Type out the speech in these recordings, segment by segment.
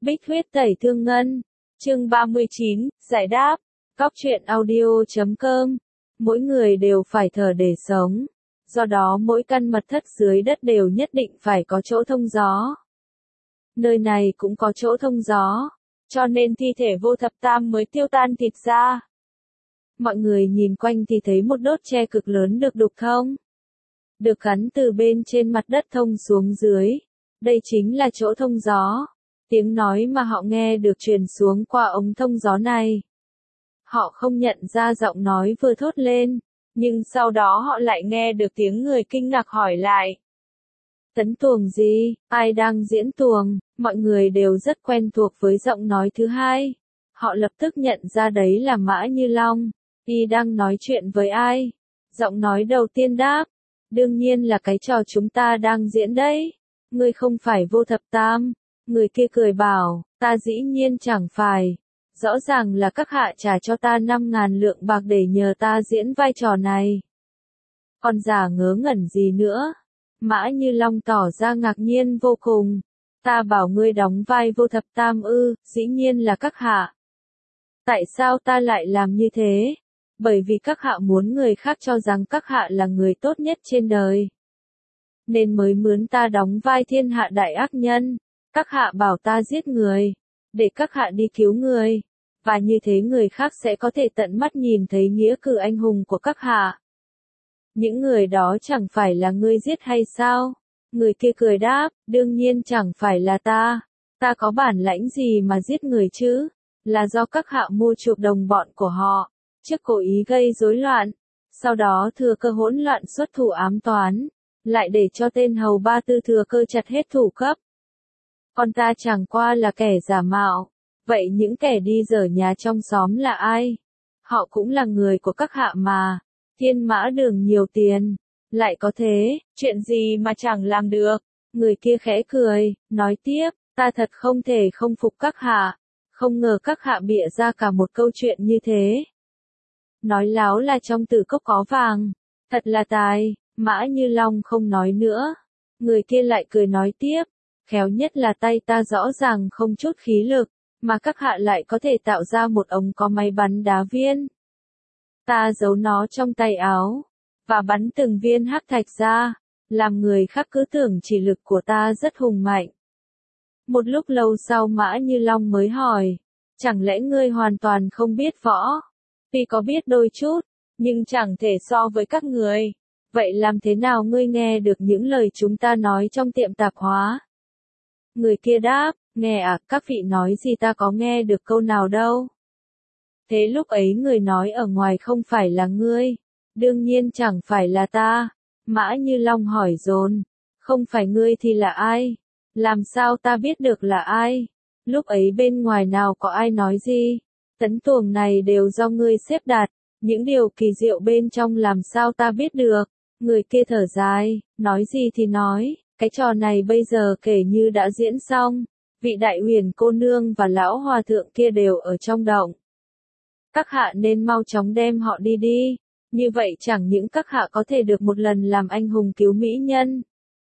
Bích huyết tẩy thương ngân. Chương 39, giải đáp. Cóc truyện audio.com. Mỗi người đều phải thở để sống. Do đó mỗi căn mật thất dưới đất đều nhất định phải có chỗ thông gió. Nơi này cũng có chỗ thông gió, cho nên thi thể vô thập tam mới tiêu tan thịt ra. Mọi người nhìn quanh thì thấy một đốt tre cực lớn được đục thông, được gắn từ bên trên mặt đất thông xuống dưới. Đây chính là chỗ thông gió. Tiếng nói mà họ nghe được truyền xuống qua ống thông gió này. Họ không nhận ra giọng nói vừa thốt lên, nhưng sau đó họ lại nghe được tiếng người kinh ngạc hỏi lại. Tấn tuồng gì? Ai đang diễn tuồng? Mọi người đều rất quen thuộc với giọng nói thứ hai. Họ lập tức nhận ra đấy là Mã Như Long. Y đang nói chuyện với ai? Giọng nói đầu tiên đáp. Đương nhiên là cái trò chúng ta đang diễn đấy. Ngươi không phải vô thập tam. Người kia cười bảo, ta dĩ nhiên chẳng phải. Rõ ràng là các hạ trả cho ta 5.000 lượng bạc để nhờ ta diễn vai trò này. Còn giả ngớ ngẩn gì nữa? Mã Như Long tỏ ra ngạc nhiên vô cùng. Ta bảo ngươi đóng vai vô thập tam ư, dĩ nhiên là các hạ. Tại sao ta lại làm như thế? Bởi vì các hạ muốn người khác cho rằng các hạ là người tốt nhất trên đời. Nên mới mướn ta đóng vai thiên hạ đại ác nhân. Các hạ bảo ta giết người, để các hạ đi cứu người. Và như thế người khác sẽ có thể tận mắt nhìn thấy nghĩa cử anh hùng của các hạ. Những người đó chẳng phải là ngươi giết hay sao? Người kia cười đáp, đương nhiên chẳng phải là ta. Ta có bản lãnh gì mà giết người chứ? Là do các hạ mua chuộc đồng bọn của họ, trước cố ý gây rối loạn. Sau đó thừa cơ hỗn loạn xuất thủ ám toán, lại để cho tên hầu ba tư thừa cơ chặt hết thủ cấp. Còn ta chẳng qua là kẻ giả mạo. Vậy những kẻ đi dở nhà trong xóm là ai? Họ cũng là người của các hạ mà. Thiên Mã Đường nhiều tiền. Lại có thế, chuyện gì mà chẳng làm được? Người kia khẽ cười, nói tiếp, ta thật không thể không phục các hạ. Không ngờ các hạ bịa ra cả một câu chuyện như thế. Nói láo là trong tử cốc có vàng. Thật là tài. Mã Như Long không nói nữa. Người kia lại cười nói tiếp. Khéo nhất là tay ta rõ ràng không chút khí lực, mà các hạ lại có thể tạo ra một ống có máy bắn đá viên. Ta giấu nó trong tay áo, và bắn từng viên hắc thạch ra, làm người khác cứ tưởng chỉ lực của ta rất hùng mạnh. Một lúc lâu sau Mã Như Long mới hỏi, chẳng lẽ ngươi hoàn toàn không biết võ? Tuy có biết đôi chút, nhưng chẳng thể so với các người. Vậy làm thế nào ngươi nghe được những lời chúng ta nói trong tiệm tạp hóa? Người kia đáp, nghe à, các vị nói gì ta có nghe được câu nào đâu. Thế lúc ấy người nói ở ngoài không phải là ngươi, đương nhiên chẳng phải là ta. Mã Như Long hỏi dồn, không phải ngươi thì là ai? Làm sao ta biết được là ai? Lúc ấy bên ngoài nào có ai nói gì? Tấn tuồng này đều do ngươi xếp đặt, những điều kỳ diệu bên trong làm sao ta biết được? Người kia thở dài, nói gì thì nói. Cái trò này bây giờ kể như đã diễn xong, vị đại huyền cô nương và lão hòa thượng kia đều ở trong động. Các hạ nên mau chóng đem họ đi đi, như vậy chẳng những các hạ có thể được một lần làm anh hùng cứu mỹ nhân.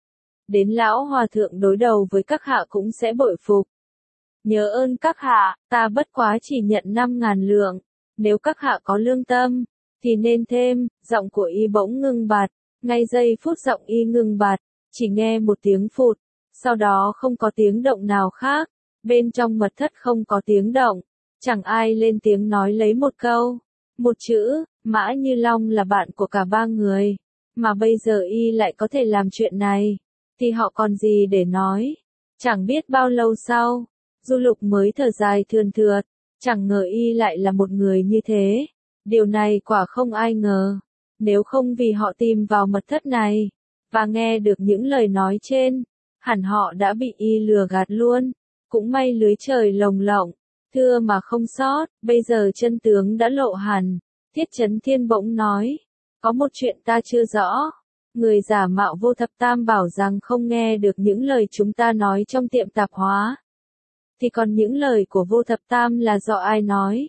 Đến lão hòa thượng đối đầu với các hạ cũng sẽ bội phục. Nhớ ơn các hạ, ta bất quá chỉ nhận 5.000 lượng, nếu các hạ có lương tâm, thì nên thêm. Giọng của y bỗng ngưng bặt, ngay giây phút giọng y ngưng bặt. Chỉ nghe một tiếng phụt, sau đó không có tiếng động nào khác, bên trong mật thất không có tiếng động, chẳng ai lên tiếng nói lấy một câu, một chữ. Mã Như Long là bạn của cả ba người, mà bây giờ y lại có thể làm chuyện này, thì họ còn gì để nói. Chẳng biết bao lâu sau, Du Lục mới thở dài thườn thượt, chẳng ngờ y lại là một người như thế, điều này quả không ai ngờ, nếu không vì họ tìm vào mật thất này và nghe được những lời nói trên, hẳn họ đã bị y lừa gạt luôn. Cũng may lưới trời lồng lộng, thưa mà không sót, bây giờ chân tướng đã lộ hẳn. Thiết Chấn Thiên bỗng nói, có một chuyện ta chưa rõ. Người giả mạo vô thập tam bảo rằng không nghe được những lời chúng ta nói trong tiệm tạp hóa. Thì còn những lời của vô thập tam là do ai nói?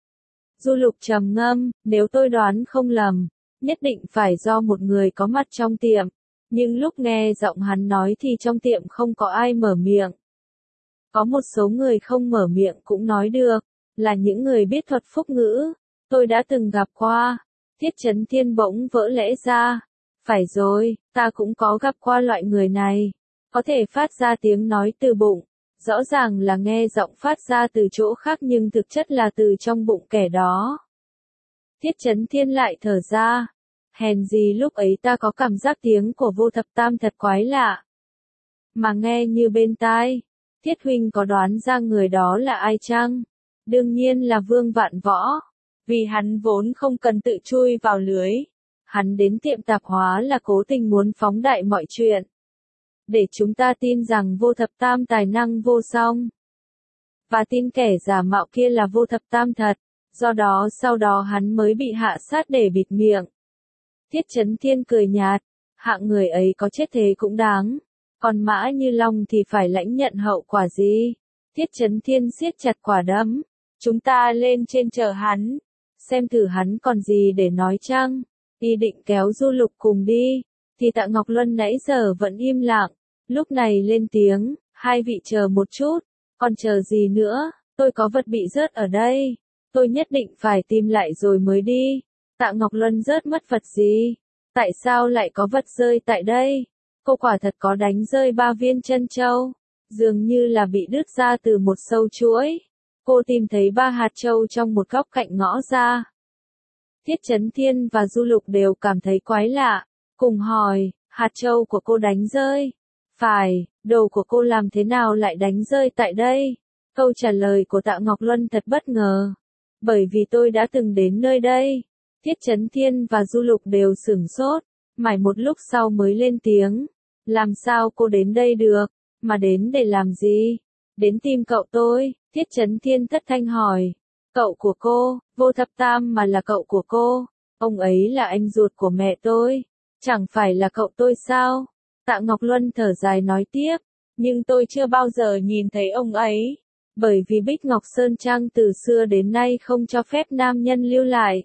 Du Lục trầm ngâm, nếu tôi đoán không lầm, nhất định phải do một người có mặt trong tiệm. Nhưng lúc nghe giọng hắn nói thì trong tiệm không có ai mở miệng. Có một số người không mở miệng cũng nói được, là những người biết thuật phúc ngữ. Tôi đã từng gặp qua. Thiết Chấn Thiên bỗng vỡ lẽ ra. Phải rồi, ta cũng có gặp qua loại người này. Có thể phát ra tiếng nói từ bụng. Rõ ràng là nghe giọng phát ra từ chỗ khác nhưng thực chất là từ trong bụng kẻ đó. Thiết Chấn Thiên lại thở ra. Hèn gì lúc ấy ta có cảm giác tiếng của Vô Thập Tam thật quái lạ. Mà nghe như bên tai. Thiết huynh có đoán ra người đó là ai chăng? Đương nhiên là Vương Vạn Võ. Vì hắn vốn không cần tự chui vào lưới. Hắn đến tiệm tạp hóa là cố tình muốn phóng đại mọi chuyện. Để chúng ta tin rằng Vô Thập Tam tài năng vô song. Và tin kẻ giả mạo kia là Vô Thập Tam thật. Do đó sau đó hắn mới bị hạ sát để bịt miệng. Thiết Chấn Thiên cười nhạt. Hạng người ấy có chết thế cũng đáng. Còn Mã Như Long thì phải lãnh nhận hậu quả gì? Thiết Chấn Thiên siết chặt quả đấm. Chúng ta lên trên chờ hắn. Xem thử hắn còn gì để nói chăng? Y định kéo Du Lục cùng đi. Thì Tạ Ngọc Luân nãy giờ vẫn im lặng. Lúc này lên tiếng. Hai vị chờ một chút. Còn chờ gì nữa? Tôi có vật bị rớt ở đây. Tôi nhất định phải tìm lại rồi mới đi. Tạ Ngọc Luân rớt mất vật gì? Tại sao lại có vật rơi tại đây? Cô quả thật có đánh rơi 3 viên chân châu. Dường như là bị đứt ra từ một sâu chuỗi. Cô tìm thấy 3 hạt châu trong một góc cạnh ngõ ra. Thiết Chấn Thiên và Du Lục đều cảm thấy quái lạ. Cùng hỏi, hạt châu của cô đánh rơi. Phải, đồ của cô làm thế nào lại đánh rơi tại đây? Câu trả lời của Tạ Ngọc Luân thật bất ngờ. Bởi vì tôi đã từng đến nơi đây. Thiết Chấn Thiên và Du Lục đều sửng sốt. Mãi một lúc sau mới lên tiếng. Làm sao cô đến đây được? Mà đến để làm gì? Đến tìm cậu tôi. Thiết Chấn Thiên thất thanh hỏi. Cậu của cô, Vô Thập Tam mà là cậu của cô. Ông ấy là anh ruột của mẹ tôi. Chẳng phải là cậu tôi sao? Tạ Ngọc Luân thở dài nói tiếp. Nhưng tôi chưa bao giờ nhìn thấy ông ấy. Bởi vì Bích Ngọc Sơn Trang từ xưa đến nay không cho phép nam nhân lưu lại.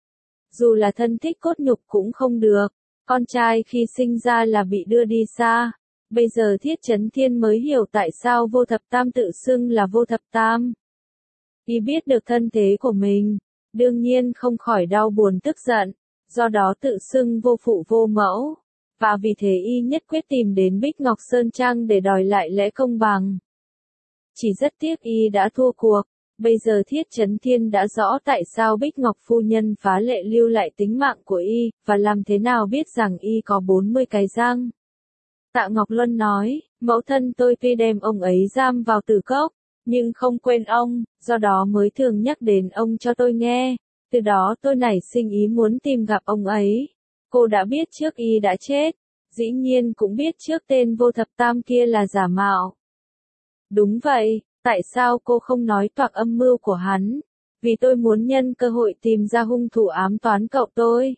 Dù là thân thích cốt nhục cũng không được. Con trai khi sinh ra là bị đưa đi xa. Bây giờ Thiết Chấn Thiên mới hiểu tại sao Vô Thập Tam tự xưng là Vô Thập Tam. Y biết được thân thế của mình. Đương nhiên không khỏi đau buồn tức giận. Do đó tự xưng vô phụ vô mẫu. Và vì thế Y nhất quyết tìm đến Bích Ngọc Sơn Trang để đòi lại lẽ công bằng. Chỉ rất tiếc Y đã thua cuộc. Bây giờ Thiết Chấn Thiên đã rõ tại sao Bích Ngọc phu nhân phá lệ lưu lại tính mạng của Y, và làm thế nào biết rằng Y có 40 cái răng. Tạ Ngọc Luân nói, mẫu thân tôi tuy đem ông ấy giam vào tử cốc, nhưng không quên ông, do đó mới thường nhắc đến ông cho tôi nghe. Từ đó tôi nảy sinh ý muốn tìm gặp ông ấy. Cô đã biết trước Y đã chết, dĩ nhiên cũng biết trước tên Vô Thập Tam kia là giả mạo. Đúng vậy. Tại sao cô không nói toạc âm mưu của hắn? Vì tôi muốn nhân cơ hội tìm ra hung thủ ám toán cậu tôi.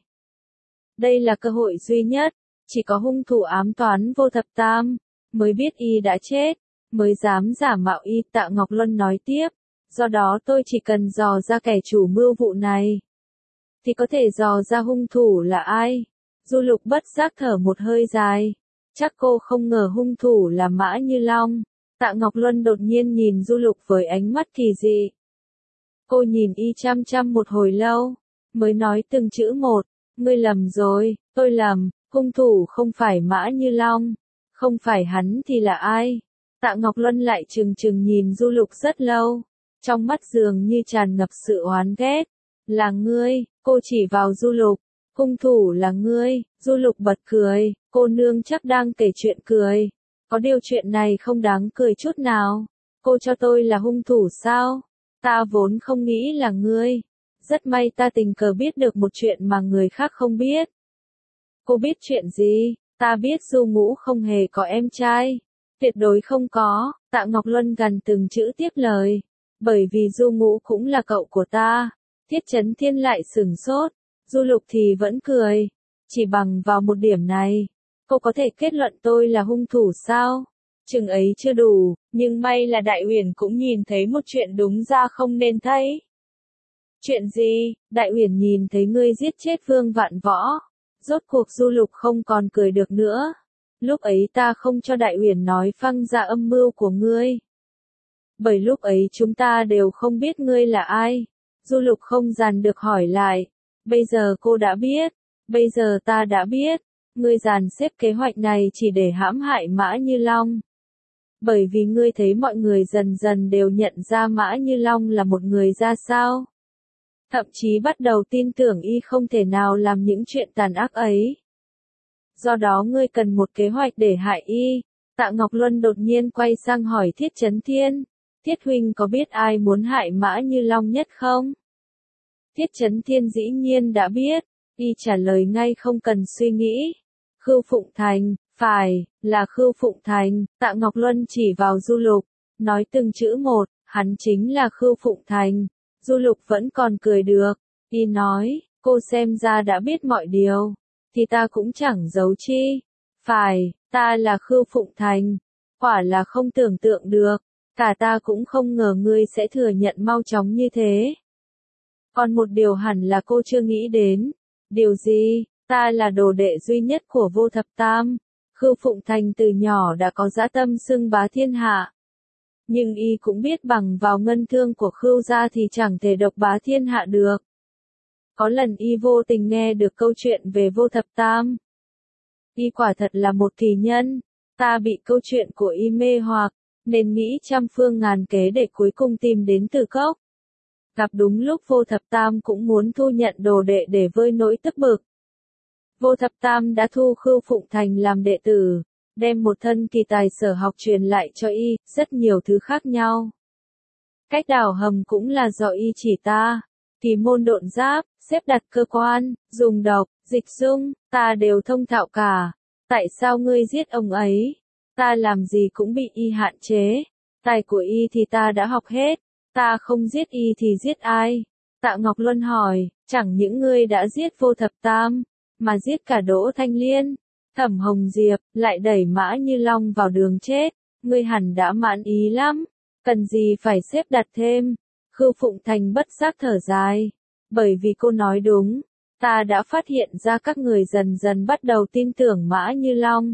Đây là cơ hội duy nhất, chỉ có hung thủ ám toán Vô Thập Tam, mới biết Y đã chết, mới dám giả mạo Y. Tạ Ngọc Luân nói tiếp, do đó tôi chỉ cần dò ra kẻ chủ mưu vụ này, thì có thể dò ra hung thủ là ai. Du Lục bất giác thở một hơi dài, chắc cô không ngờ hung thủ là Mã Như Long. Tạ Ngọc Luân đột nhiên nhìn Du Lục với ánh mắt kỳ dị. Cô nhìn Y chăm chăm một hồi lâu, mới nói từng chữ một, ngươi lầm rồi, tôi lầm, hung thủ không phải Mã Như Long, không phải hắn thì là ai? Tạ Ngọc Luân lại trừng trừng nhìn Du Lục rất lâu, trong mắt dường như tràn ngập sự oán ghét. Là ngươi, cô chỉ vào Du Lục, hung thủ là ngươi. Du Lục bật cười, cô nương chắc đang kể chuyện cười. Có điều chuyện này không đáng cười chút nào. Cô cho tôi là hung thủ sao? Ta vốn không nghĩ là ngươi. Rất may ta tình cờ biết được một chuyện mà người khác không biết. Cô biết chuyện gì? Ta biết Du Ngũ không hề có em trai. Tuyệt đối không có. Tạ Ngọc Luân gần từng chữ tiếp lời. Bởi vì Du Ngũ cũng là cậu của ta. Thiết Chấn Thiên lại sửng sốt. Du Lục thì vẫn cười. Chỉ bằng vào một điểm này, cô có thể kết luận tôi là hung thủ sao? Chừng ấy chưa đủ, nhưng may là Đại Uyển cũng nhìn thấy một chuyện đúng ra không nên thấy. Chuyện gì? Đại Uyển nhìn thấy ngươi giết chết Vương Vạn Võ. Rốt cuộc Du Lục không còn cười được nữa. Lúc ấy ta không cho Đại Uyển nói phăng ra âm mưu của ngươi. Bởi lúc ấy chúng ta đều không biết ngươi là ai. Du Lục không dàn được hỏi lại. Bây giờ cô đã biết. Bây giờ ta đã biết. Ngươi dàn xếp kế hoạch này chỉ để hãm hại Mã Như Long. Bởi vì ngươi thấy mọi người dần dần đều nhận ra Mã Như Long là một người ra sao. Thậm chí bắt đầu tin tưởng y không thể nào làm những chuyện tàn ác ấy. Do đó ngươi cần một kế hoạch để hại y. Tạ Ngọc Luân đột nhiên quay sang hỏi Thiết Chấn Thiên. Thiết huynh có biết ai muốn hại Mã Như Long nhất không? Thiết Chấn Thiên dĩ nhiên đã biết. Y trả lời ngay không cần suy nghĩ. Khưu Phụng Thành, phải, là Khưu Phụng Thành. Tạ Ngọc Luân chỉ vào Du Lục, nói từng chữ một, hắn chính là Khưu Phụng Thành. Du Lục vẫn còn cười được. Y nói, cô xem ra đã biết mọi điều. Thì ta cũng chẳng giấu chi. Phải, ta là Khưu Phụng Thành. Quả là không tưởng tượng được. Cả ta cũng không ngờ ngươi sẽ thừa nhận mau chóng như thế. Còn một điều hẳn là cô chưa nghĩ đến. Điều gì? Ta là đồ đệ duy nhất của Vô Thập Tam. Khưu Phụng Thành từ nhỏ đã có dã tâm xưng bá thiên hạ. Nhưng y cũng biết bằng vào ngân thương của Khưu gia thì chẳng thể độc bá thiên hạ được. Có lần y vô tình nghe được câu chuyện về Vô Thập Tam. Y quả thật là một kỳ nhân. Ta bị câu chuyện của y mê hoặc, nên nghĩ trăm phương ngàn kế để cuối cùng tìm đến Tử Cốc. Gặp đúng lúc Vô Thập Tam cũng muốn thu nhận đồ đệ để vơi nỗi tức bực. Vô Thập Tam đã thu Khưu Phụng Thành làm đệ tử, đem một thân kỳ tài sở học truyền lại cho y, rất nhiều thứ khác nhau. Cách đào hầm cũng là do y chỉ ta, kỳ môn độn giáp, xếp đặt cơ quan, dùng độc, dịch dung, ta đều thông thạo cả. Tại sao ngươi giết ông ấy? Ta làm gì cũng bị y hạn chế. Tài của y thì ta đã học hết. Ta không giết y thì giết ai? Tạ Ngọc Luân hỏi, chẳng những ngươi đã giết Vô Thập Tam, mà giết cả Đỗ Thanh Liên, Thẩm Hồng Diệp, lại đẩy Mã Như Long vào đường chết. Ngươi hẳn đã mãn ý lắm. Cần gì phải xếp đặt thêm? Khưu Phụng Thành bất giác thở dài. Bởi vì cô nói đúng. Ta đã phát hiện ra các người dần dần bắt đầu tin tưởng Mã Như Long.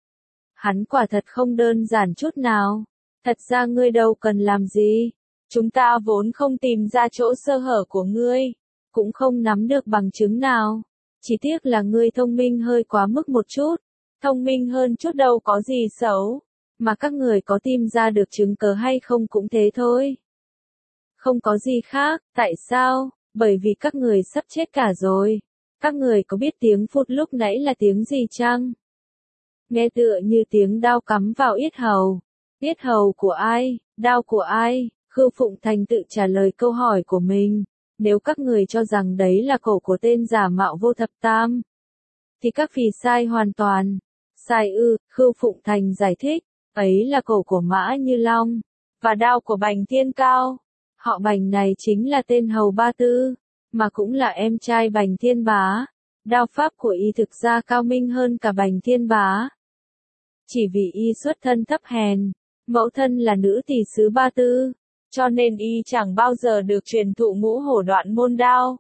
Hắn quả thật không đơn giản chút nào. Thật ra ngươi đâu cần làm gì. Chúng ta vốn không tìm ra chỗ sơ hở của ngươi. Cũng không nắm được bằng chứng nào. Chỉ tiếc là ngươi thông minh hơi quá mức một chút. Thông minh hơn chút đâu có gì xấu. Mà các người có tìm ra được chứng cớ hay không cũng thế thôi. Không có gì khác. Tại sao? Bởi vì các người sắp chết cả rồi. Các người có biết tiếng phụt lúc nãy là tiếng gì chăng? Nghe tựa như tiếng đao cắm vào yết hầu. Yết hầu của ai? Đao của ai? Khưu Phụng Thành tự trả lời câu hỏi của mình. Nếu các người cho rằng đấy là cổ của tên giả mạo Vô Thập Tam, thì các phì sai hoàn toàn. Sai ư? Khưu Phụng Thành giải thích. Ấy là cổ của Mã Như Long, và đao của Bành Thiên Cao. Họ Bành này chính là tên Hầu Ba Tư, mà cũng là em trai Bành Thiên Bá. Đao pháp của y thực ra cao minh hơn cả Bành Thiên Bá. Chỉ vì y xuất thân thấp hèn, mẫu thân là nữ tỷ sứ Ba Tư, cho nên y chẳng bao giờ được truyền thụ ngũ hổ đoạn môn đao.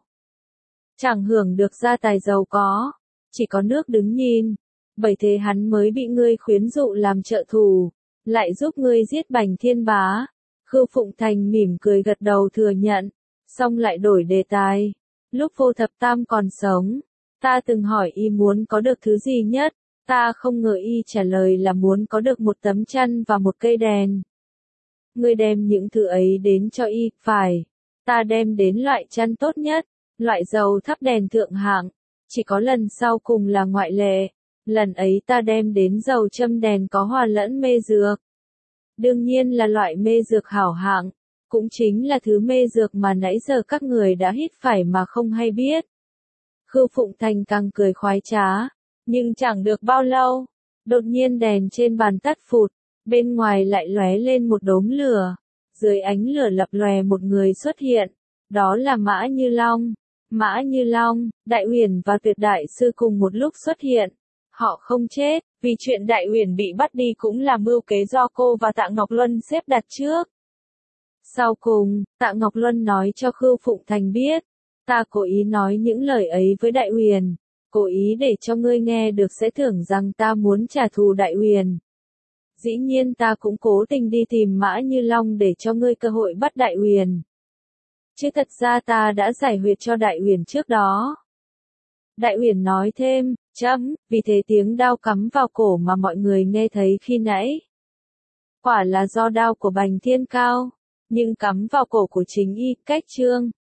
Chẳng hưởng được gia tài giàu có, chỉ có nước đứng nhìn. Bởi thế hắn mới bị ngươi khuyến dụ làm trợ thủ, lại giúp ngươi giết Bành Thiên Bá. Khưu Phụng Thành mỉm cười gật đầu thừa nhận, xong lại đổi đề tài. Lúc Vô Thập Tam còn sống, ta từng hỏi y muốn có được thứ gì nhất, ta không ngờ y trả lời là muốn có được một tấm chăn và một cây đèn. Ngươi đem những thứ ấy đến cho y, phải, ta đem đến loại chăn tốt nhất, loại dầu thắp đèn thượng hạng, chỉ có lần sau cùng là ngoại lệ. Lần ấy ta đem đến dầu châm đèn có hòa lẫn mê dược. Đương nhiên là loại mê dược hảo hạng, cũng chính là thứ mê dược mà nãy giờ các người đã hít phải mà không hay biết. Khưu Phụng Thành càng cười khoái trá, nhưng chẳng được bao lâu, đột nhiên đèn trên bàn tắt phụt, bên ngoài lại lóe lên một đốm lửa, dưới ánh lửa lập lòe một người xuất hiện, đó là Mã Như Long. Mã Như Long, Đại Uyển và Tuyệt Đại Sư cùng một lúc xuất hiện. Họ không chết, vì chuyện Đại Uyển bị bắt đi cũng là mưu kế do cô và Tạ Ngọc Luân xếp đặt trước. Sau cùng, Tạ Ngọc Luân nói cho Khưu Phụng Thành biết, ta cố ý nói những lời ấy với Đại Uyển, cố ý để cho ngươi nghe được sẽ tưởng rằng ta muốn trả thù Đại Uyển. Dĩ nhiên ta cũng cố tình đi tìm Mã Như Long để cho ngươi cơ hội bắt Đại Uyển. Chứ thật ra ta đã giải huyệt cho Đại Uyển trước đó. Đại Uyển nói thêm, chấm, vì thế tiếng đao cắm vào cổ mà mọi người nghe thấy khi nãy. Quả là do đao của Bành Thiên Cao, nhưng cắm vào cổ của chính y, cách Trương.